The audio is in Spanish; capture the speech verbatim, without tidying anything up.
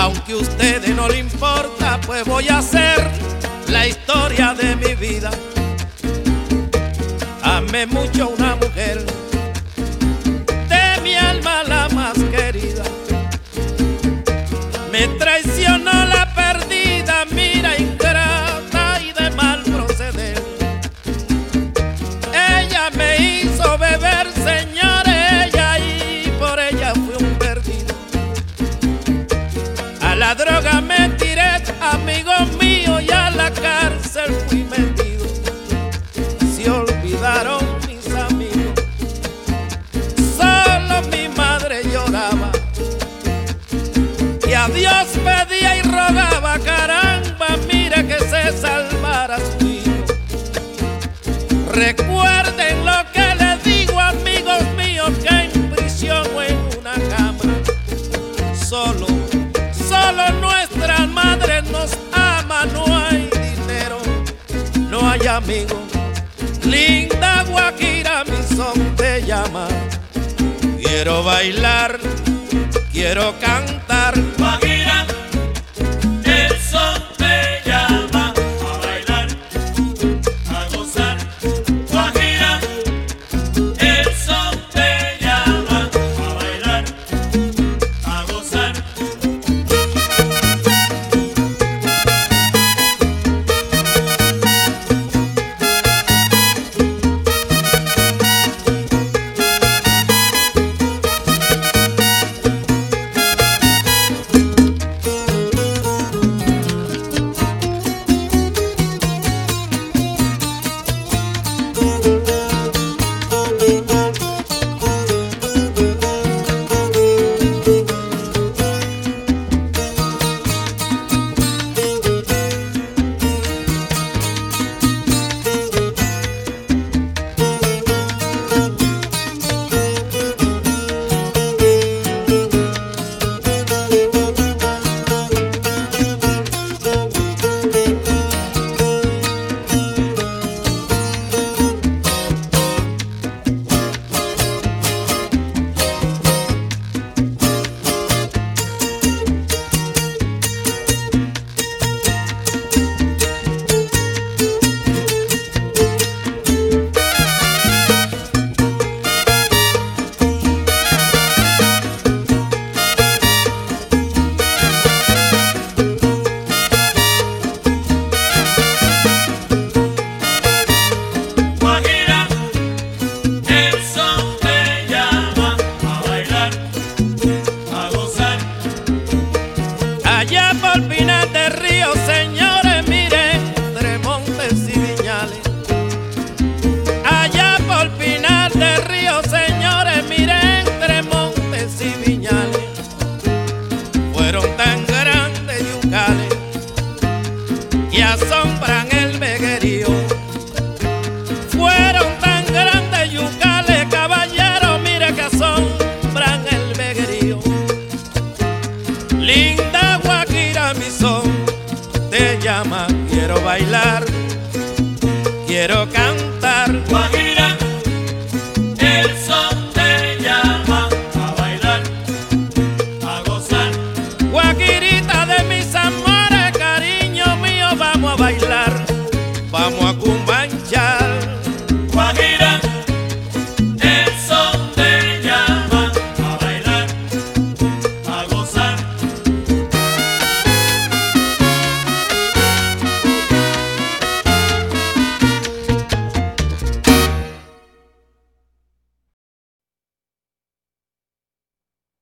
Aunque a ustedes no le importa, pues voy a hacer la historia de mi vida. Amé mucho a una mujer, de mi alma la más querida. Me traicionó la perdida, mira ingrata y de mal proceder. Ella me hizo beber, señores, ella, y por ella fui un perdido. A la droga me tiré, amigos míos, y a la cárcel fui metido. Se olvidaron mis amigos, solo mi madre lloraba, y a Dios pedía y rogaba, caramba, mire que se salvara su hijo. Recuerden lo que les digo, amigos míos, que en prisión o en una cama, solo, solo nuestra madre nos ama. No hay dinero, no hay amigos. Linda Guajira, mi son te llama. Quiero bailar, quiero cantar. Guajira, el son te llama a bailar, a gozar. Guajira, el son te llama a bailar, a gozar. Allá por Pinar del Río, señores, miren, entre montes y viñales. Allá por Pinar del Río, señores, miren, entre montes y viñales. Fueron tan grandes yucales que asombran el veguerío. Fueron tan grandes yucales, caballero, mire que asombran el veguerío. Linda Guajira, mi son te llama. Quiero bailar, quiero cantar. Guajira.